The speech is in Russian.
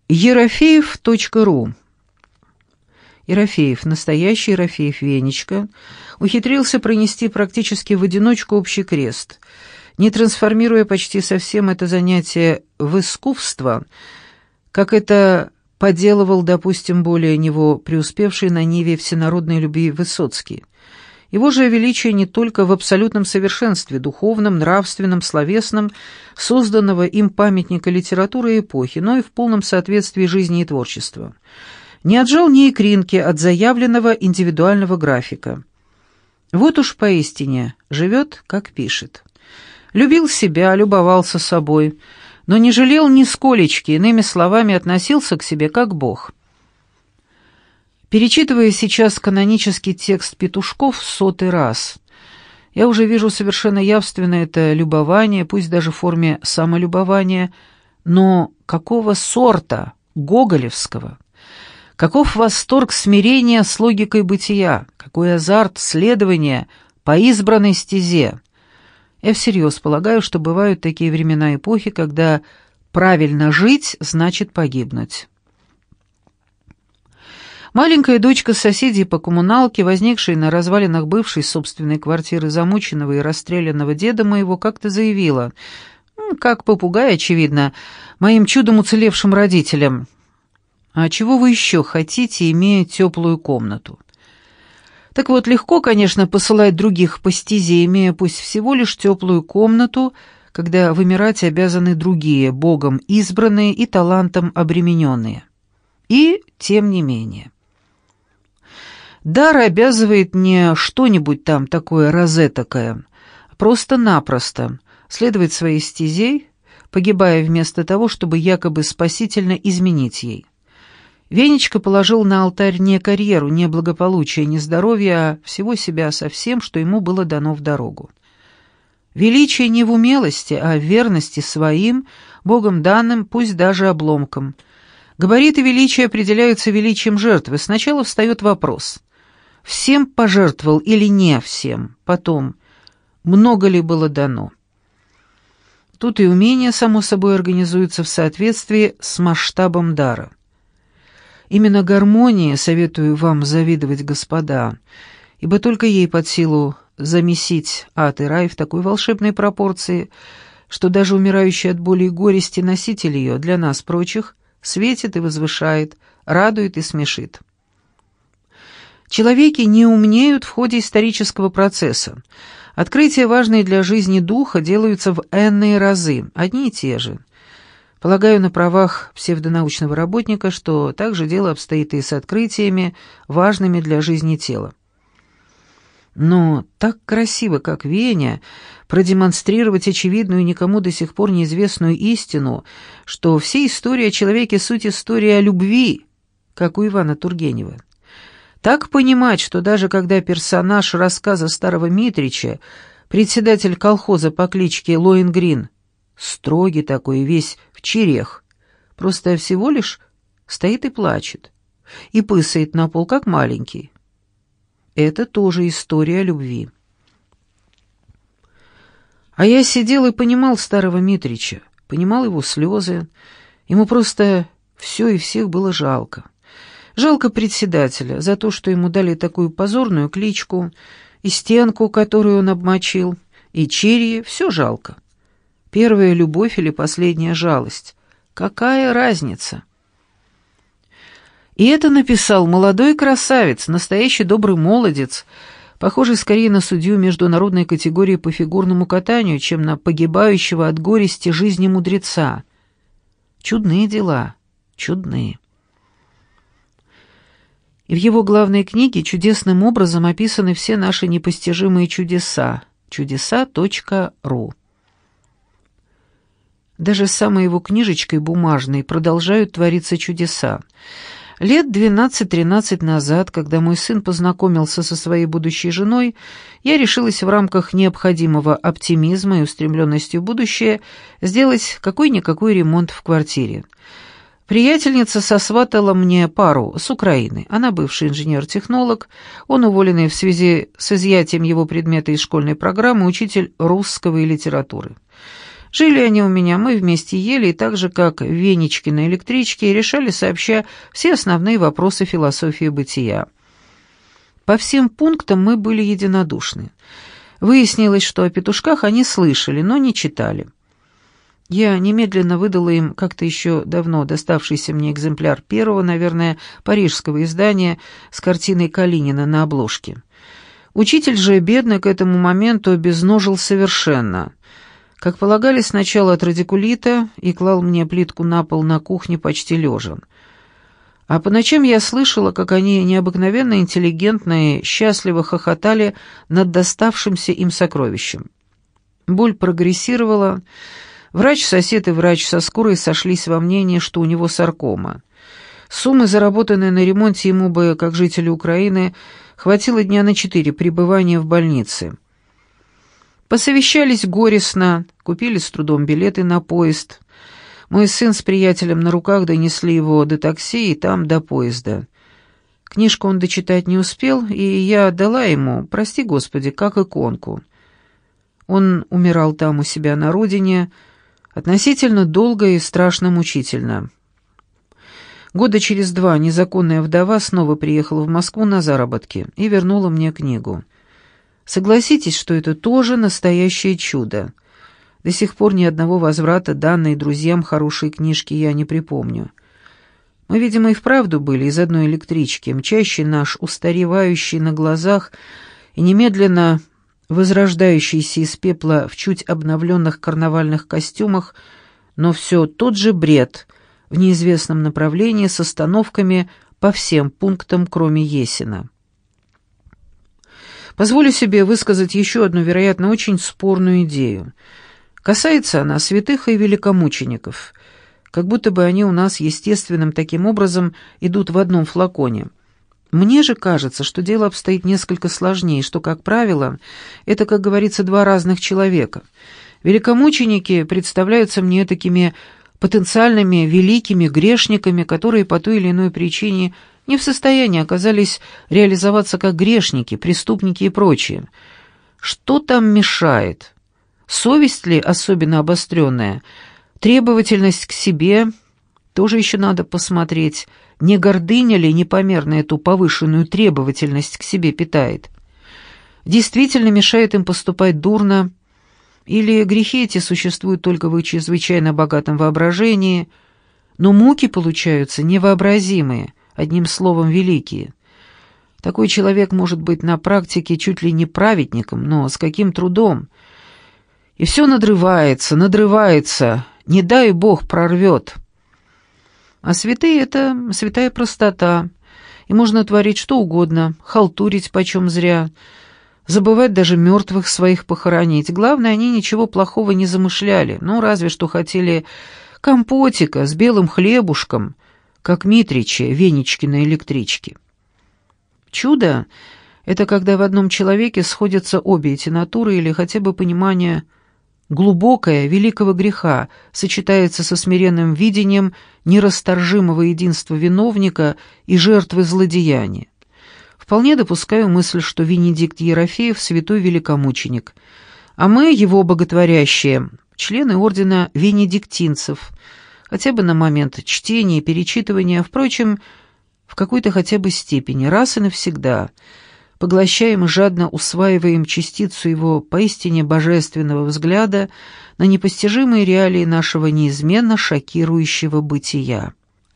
Ерофеев.ру. Ерофеев, настоящий Ерофеев Венечка, ухитрился пронести практически в одиночку общий крест, не трансформируя почти совсем это занятие в искусство, как это поделывал, допустим, более него преуспевший на ниве всенародной любви Высоцкий. Его же величие не только в абсолютном совершенстве, духовном, нравственном, словесном, созданного им памятника литературы эпохи, но и в полном соответствии жизни и творчества. Не отжал ни икринки от заявленного индивидуального графика. Вот уж поистине живет, как пишет. Любил себя, любовался собой, но не жалел нисколечки, иными словами, относился к себе как Бог. Перечитывая сейчас канонический текст Петушков в 100-й раз, я уже вижу совершенно явственно это любование, пусть даже в форме самолюбования, но какого сорта, гоголевского? Каков восторг смирения с логикой бытия, какой азарт следования по избранной стезе? Я всерьез полагаю, что бывают такие времена эпохи, когда правильно жить значит погибнуть. Маленькая дочка соседей по коммуналке, возникшей на развалинах бывшей собственной квартиры замученного и расстрелянного деда моего, как-то заявила, как попугай, очевидно, моим чудом уцелевшим родителям: «А чего вы еще хотите, имея теплую комнату?» Так вот, легко, конечно, посылать других по стезе, имея пусть всего лишь теплую комнату, когда вымирать обязаны другие, Богом избранные и талантом обремененные. И тем не менее. Дар обязывает не что-нибудь там такое розетокое, а просто-напросто следовать своей стезе, погибая вместо того, чтобы якобы спасительно изменить ей. Венечка положил на алтарь не карьеру, не благополучие, не здоровье, а всего себя со всем, что ему было дано в дорогу. Величие не в умелости, а в верности своим, Богом данным, пусть даже обломкам. Габариты величия определяются величием жертвы. Сначала встает вопрос: всем пожертвовал или не всем? Потом: много ли было дано? Тут и умение, само собой, организуется в соответствии с масштабом дара. Именно гармонии советую вам завидовать, господа, ибо только ей под силу замесить ад и рай в такой волшебной пропорции, что даже умирающий от боли и горести носитель ее для нас прочих светит и возвышает, радует и смешит. Человеки не умнеют в ходе исторического процесса. Открытия, важные для жизни духа, делаются в энные разы, одни и те же. Полагаю на правах псевдонаучного работника, что так же дело обстоит и с открытиями, важными для жизни тела. Но так красиво, как Веня, продемонстрировать очевидную и никому до сих пор неизвестную истину, что все истории о человеке — суть истории о любви, как у Ивана Тургенева. Так понимать, что даже когда персонаж рассказа старого Митрича, председатель колхоза по кличке Лоенгрин, строгий такой, весь в черех, просто всего лишь стоит и плачет, и пысает на пол, как маленький. Это тоже история любви. А я сидел и понимал старого Митрича, понимал его слезы, ему просто все и всех было жалко. Жалко председателя за то, что ему дали такую позорную кличку, и стенку, которую он обмочил, и черри, все жалко. Первая любовь или последняя жалость? Какая разница? И это написал молодой красавец, настоящий добрый молодец, похожий скорее на судью международной категории по фигурному катанию, чем на погибающего от горести жизни мудреца. Чудные дела, чудные. И в его главной книге чудесным образом описаны все наши непостижимые чудеса. Чудеса.ру. Даже с самой его книжечкой бумажной продолжают твориться чудеса. Лет 12-13 назад, когда мой сын познакомился со своей будущей женой, я решилась в рамках необходимого оптимизма и устремленности в будущее сделать какой-никакой ремонт в квартире. Приятельница сосватала мне пару с Украины. Она бывший инженер-технолог, он уволенный в связи с изъятием его предмета из школьной программы, учитель русского и литературы. Жили они у меня, мы вместе ели, и так же, как Венечки на электричке, решали сообща все основные вопросы философии бытия. По всем пунктам мы были единодушны. Выяснилось, что о петушках они слышали, но не читали. Я немедленно выдала им как-то еще давно доставшийся мне экземпляр первого, наверное, парижского издания с картиной Калинина на обложке. Учитель же, бедный, к этому моменту обезножил совершенно. Как полагали, сначала от радикулита и клал мне плитку на пол на кухне почти лежа. А по ночам я слышала, как они необыкновенно интеллигентно и счастливо хохотали над доставшимся им сокровищем. Боль прогрессировала. Врач-сосед и врач со скорой сошлись во мнении, что у него саркома. Суммы, заработанные на ремонте, ему бы, как жителю Украины, хватило дня на 4 пребывания в больнице. Посовещались горестно, купили с трудом билеты на поезд. Мой сын с приятелем на руках донесли его до такси и там до поезда. Книжку он дочитать не успел, и я отдала ему, прости господи, как иконку. Он умирал там у себя на родине, относительно долго и страшно мучительно. Года через 2 незаконная вдова снова приехала в Москву на заработки и вернула мне книгу. Согласитесь, что это тоже настоящее чудо. До сих пор ни одного возврата данной друзьям хорошей книжки я не припомню. Мы, видимо, и вправду были из одной электрички, мчащий наш устаревающий на глазах и немедленно возрождающийся из пепла в чуть обновленных карнавальных костюмах, но все тот же бред в неизвестном направлении с остановками по всем пунктам, кроме Есина. Позволю себе высказать еще одну, вероятно, очень спорную идею. Касается она святых и великомучеников, как будто бы они у нас естественным таким образом идут в одном флаконе. Мне же кажется, что дело обстоит несколько сложнее, что, как правило, это, как говорится, два разных человека. Великомученики представляются мне такими потенциальными великими грешниками, которые по той или иной причине не в состоянии оказались реализоваться как грешники, преступники и прочее. Что там мешает? Совесть ли особенно обостренная? Требовательность к себе? Тоже еще надо посмотреть. Не гордыня ли непомерно эту повышенную требовательность к себе питает? Действительно мешает им поступать дурно? Или грехи эти существуют только в их чрезвычайно богатом воображении, но муки получаются невообразимые, одним словом, великие? Такой человек может быть на практике чуть ли не праведником, но с каким трудом? И все надрывается, не дай Бог прорвет. А святые — это святая простота, и можно творить что угодно, халтурить почем зря, забывать даже мертвых своих похоронить. Главное, они ничего плохого не замышляли, ну, разве что хотели компотика с белым хлебушком, как Митричи, Венечки на электричке. Чудо — это когда в одном человеке сходятся обе эти натуры или хотя бы понимание глубокое великого греха сочетается со смиренным видением нерасторжимого единства виновника и жертвы злодеяния. Вполне допускаю мысль, что Венедикт Ерофеев — святой великомученик, а мы, его боготворящие, члены ордена венедиктинцев, хотя бы на момент чтения и перечитывания, впрочем, в какой-то хотя бы степени, раз и навсегда, поглощаем и жадно усваиваем частицу его поистине божественного взгляда на непостижимые реалии нашего неизменно шокирующего бытия.